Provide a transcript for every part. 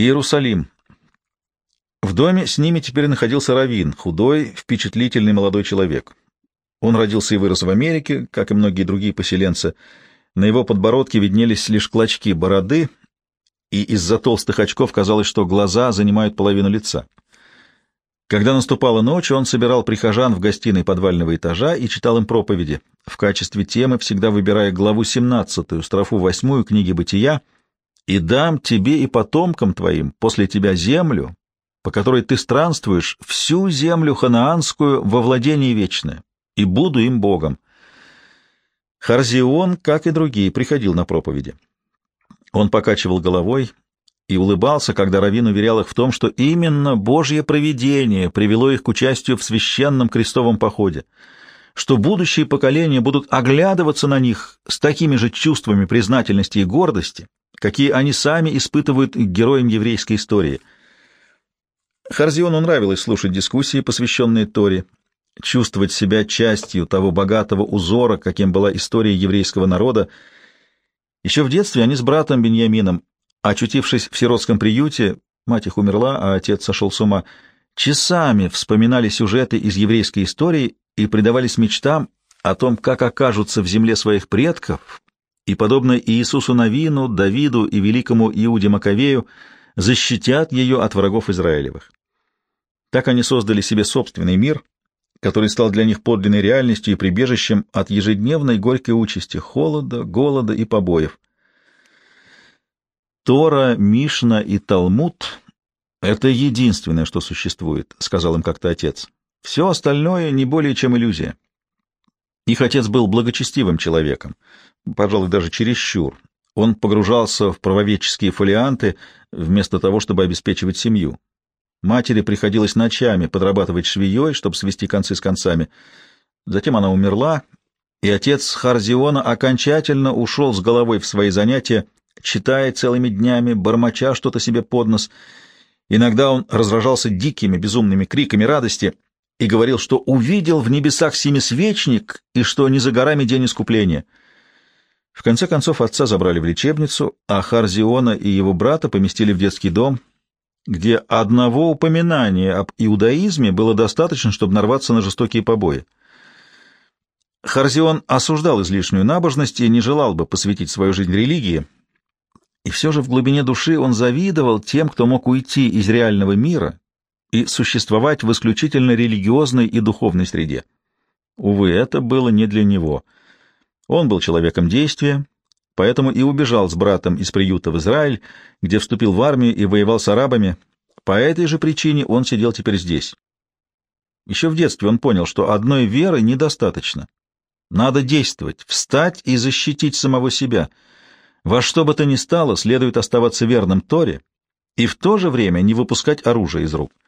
Иерусалим. В доме с ними теперь находился раввин, худой, впечатлительный молодой человек. Он родился и вырос в Америке, как и многие другие поселенцы. На его подбородке виднелись лишь клочки бороды, и из-за толстых очков казалось, что глаза занимают половину лица. Когда наступала ночь, он собирал прихожан в гостиной подвального этажа и читал им проповеди, в качестве темы всегда выбирая главу 17, строфу 8 книги Бытия: «И дам тебе и потомкам твоим после тебя землю, по которой ты странствуешь, всю землю ханаанскую во владение вечное, и буду им Богом». Харзион, как и другие, приходил на проповеди. Он покачивал головой и улыбался, когда раввин уверял их в том, что именно Божье провидение привело их к участию в священном крестовом походе, что будущие поколения будут оглядываться на них с такими же чувствами признательности и гордости, какие они сами испытывают к героям еврейской истории. Харзиону нравилось слушать дискуссии, посвященные Торе, чувствовать себя частью того богатого узора, каким была история еврейского народа. Еще в детстве они с братом Беньямином, очутившись в сиротском приюте, мать их умерла, а отец сошел с ума, часами вспоминали сюжеты из еврейской истории и предавались мечтам о том, как окажутся в земле своих предков, и, подобно Иисусу Навину, Давиду и великому Иуде Маковею, защитят ее от врагов Израилевых. Так они создали себе собственный мир, который стал для них подлинной реальностью и прибежищем от ежедневной горькой участи, холода, голода и побоев. «Тора, Мишна и Талмуд — это единственное, что существует», — сказал им как-то отец. «Все остальное не более чем иллюзия». Их отец был благочестивым человеком, пожалуй, даже чересчур. Он погружался в правоведческие фолианты вместо того, чтобы обеспечивать семью. Матери приходилось ночами подрабатывать швеей, чтобы свести концы с концами. Затем она умерла, и отец Харзиона окончательно ушел с головой в свои занятия, читая целыми днями, бормоча что-то себе под нос. Иногда он разражался дикими, безумными криками радости и говорил, что увидел в небесах семисвечник и что не за горами день искупления. В конце концов отца забрали в лечебницу, а Харзиона и его брата поместили в детский дом, где одного упоминания об иудаизме было достаточно, чтобы нарваться на жестокие побои. Харзион осуждал излишнюю набожность и не желал бы посвятить свою жизнь религии, и все же в глубине души он завидовал тем, кто мог уйти из реального мира и существовать в исключительно религиозной и духовной среде. Увы, это было не для него. Он был человеком действия, поэтому и убежал с братом из приюта в Израиль, где вступил в армию и воевал с арабами. По этой же причине он сидел теперь здесь. Еще в детстве он понял, что одной веры недостаточно. Надо действовать, встать и защитить самого себя. Во что бы то ни стало, следует оставаться верным Торе и в то же время не выпускать оружие из рук.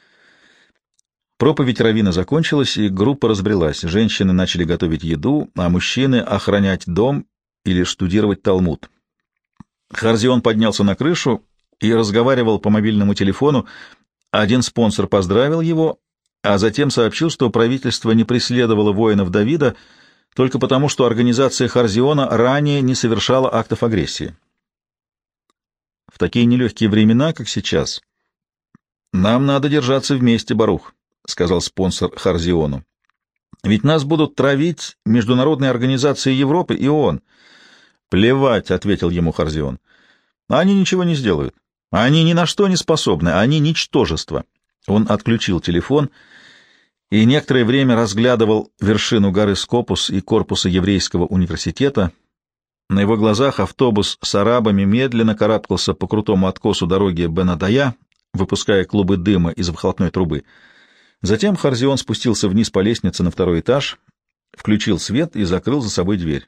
Проповедь раввина закончилась, и группа разбрелась. Женщины начали готовить еду, а мужчины — охранять дом или штудировать Талмуд. Харзион поднялся на крышу и разговаривал по мобильному телефону. Один спонсор поздравил его, а затем сообщил, что правительство не преследовало воинов Давида только потому, что организация Харзиона ранее не совершала актов агрессии. В такие нелегкие времена, как сейчас, нам надо держаться вместе, Барух, — сказал спонсор Харзиону. Ведь нас будут травить международные организации Европы и ООН. Плевать, — ответил ему Харзион. Они ничего не сделают. Они ни на что не способны, они ничтожество. Он отключил телефон и некоторое время разглядывал вершину горы Скопус и корпуса еврейского университета. На его глазах автобус с арабами медленно карабкался по крутому откосу дороги Бен-Адая, выпуская клубы дыма из выхлопной трубы. Затем Харзион спустился вниз по лестнице на второй этаж, включил свет и закрыл за собой дверь.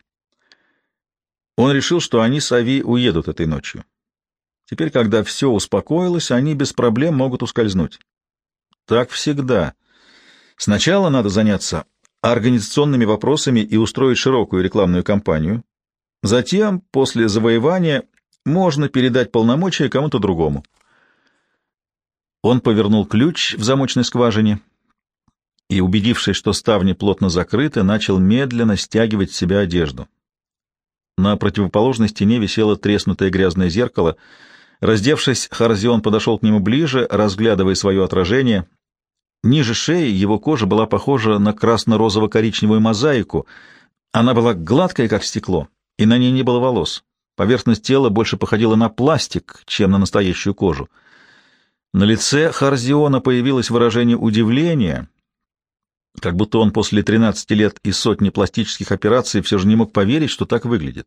Он решил, что они с Ави уедут этой ночью. Теперь, когда все успокоилось, они без проблем могут ускользнуть. Так всегда. Сначала надо заняться организационными вопросами и устроить широкую рекламную кампанию. Затем, после завоевания, можно передать полномочия кому-то другому. Он повернул ключ в замочной скважине и, убедившись, что ставни плотно закрыты, начал медленно стягивать с себя одежду. На противоположной стене висело треснутое грязное зеркало. Раздевшись, Харзион подошел к нему ближе, разглядывая свое отражение. Ниже шеи его кожа была похожа на красно-розово-коричневую мозаику. Она была гладкая, как стекло, и на ней не было волос. Поверхность тела больше походила на пластик, чем на настоящую кожу. На лице Харзиона появилось выражение удивления, как будто он после 13 лет и сотни пластических операций все же не мог поверить, что так выглядит.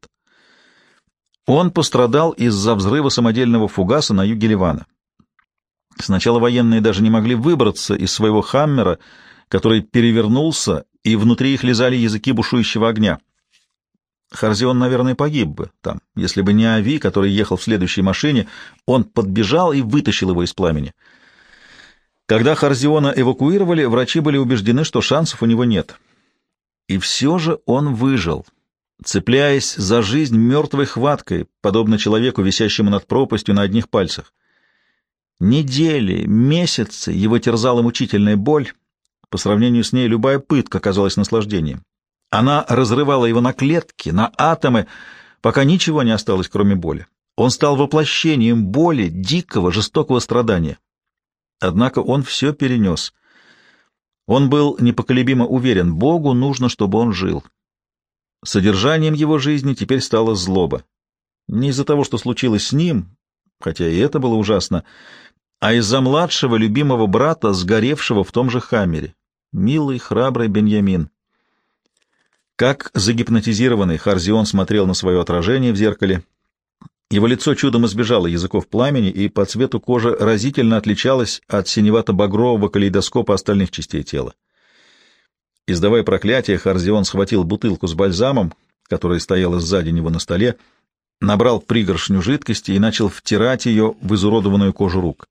Он пострадал из-за взрыва самодельного фугаса на юге Ливана. Сначала военные даже не могли выбраться из своего «Хаммера», который перевернулся, и внутри их лизали языки бушующего огня. Харзион, наверное, погиб бы там, если бы не Ави, который ехал в следующей машине. Он подбежал и вытащил его из пламени. Когда Харзиона эвакуировали, врачи были убеждены, что шансов у него нет. И все же он выжил, цепляясь за жизнь мертвой хваткой, подобно человеку, висящему над пропастью на одних пальцах. Недели, месяцы его терзала мучительная боль. По сравнению с ней любая пытка казалась наслаждением. Она разрывала его на клетки, на атомы, пока ничего не осталось, кроме боли. Он стал воплощением боли, дикого, жестокого страдания. Однако он все перенес. Он был непоколебимо уверен, Богу нужно, чтобы он жил. Содержанием его жизни теперь стала злоба. Не из-за того, что случилось с ним, хотя и это было ужасно, а из-за младшего любимого брата, сгоревшего в том же Хаммере. Милый, храбрый Беньямин. Как загипнотизированный, Харзион смотрел на свое отражение в зеркале. Его лицо чудом избежало языков пламени и по цвету кожи разительно отличалось от синевато-багрового калейдоскопа остальных частей тела. Издавая проклятие, Харзион схватил бутылку с бальзамом, которая стояла сзади него на столе, набрал пригоршню жидкости и начал втирать ее в изуродованную кожу рук.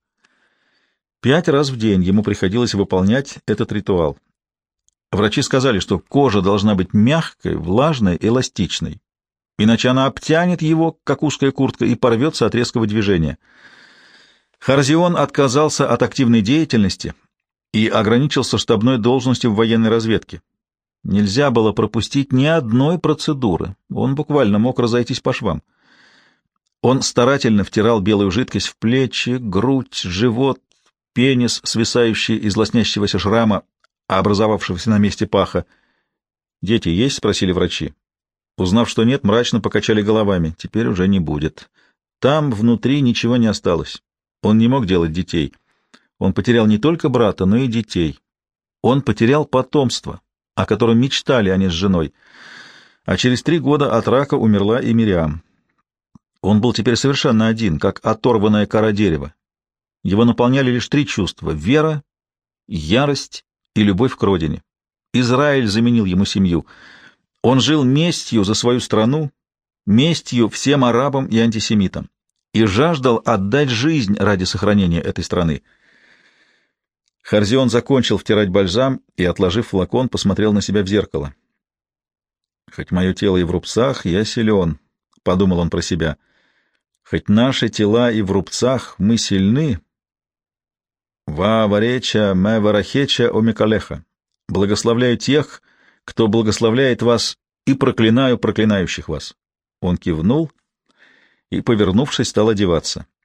5 раз в день ему приходилось выполнять этот ритуал. Врачи сказали, что кожа должна быть мягкой, влажной, эластичной, иначе она обтянет его, как узкая куртка, и порвется от резкого движения. Харзион отказался от активной деятельности и ограничился штабной должностью в военной разведке. Нельзя было пропустить ни одной процедуры, он буквально мог разойтись по швам. Он старательно втирал белую жидкость в плечи, грудь, живот, пенис, свисающий из лоснящегося шрама, образовавшегося на месте паха. «Дети есть?» — спросили врачи. Узнав, что нет, мрачно покачали головами. Теперь уже не будет. Там внутри ничего не осталось. Он не мог делать детей. Он потерял не только брата, но и детей. Он потерял потомство, о котором мечтали они с женой. А через 3 года от рака умерла и Мириам. Он был теперь совершенно один, как оторванная кора дерева. Его наполняли лишь 3 чувства — вера, ярость и любовь к родине. Израиль заменил ему семью. Он жил местью за свою страну, местью всем арабам и антисемитам, и жаждал отдать жизнь ради сохранения этой страны. Харзион закончил втирать бальзам и, отложив флакон, посмотрел на себя в зеркало. «Хоть мое тело и в рубцах, я силен», — подумал он про себя. «Хоть наши тела и в рубцах, мы сильны». «Ва вареча мэ варахеча омикалеха». «Благословляю тех, кто благословляет вас, и проклинаю проклинающих вас». Он кивнул и, повернувшись, стал одеваться.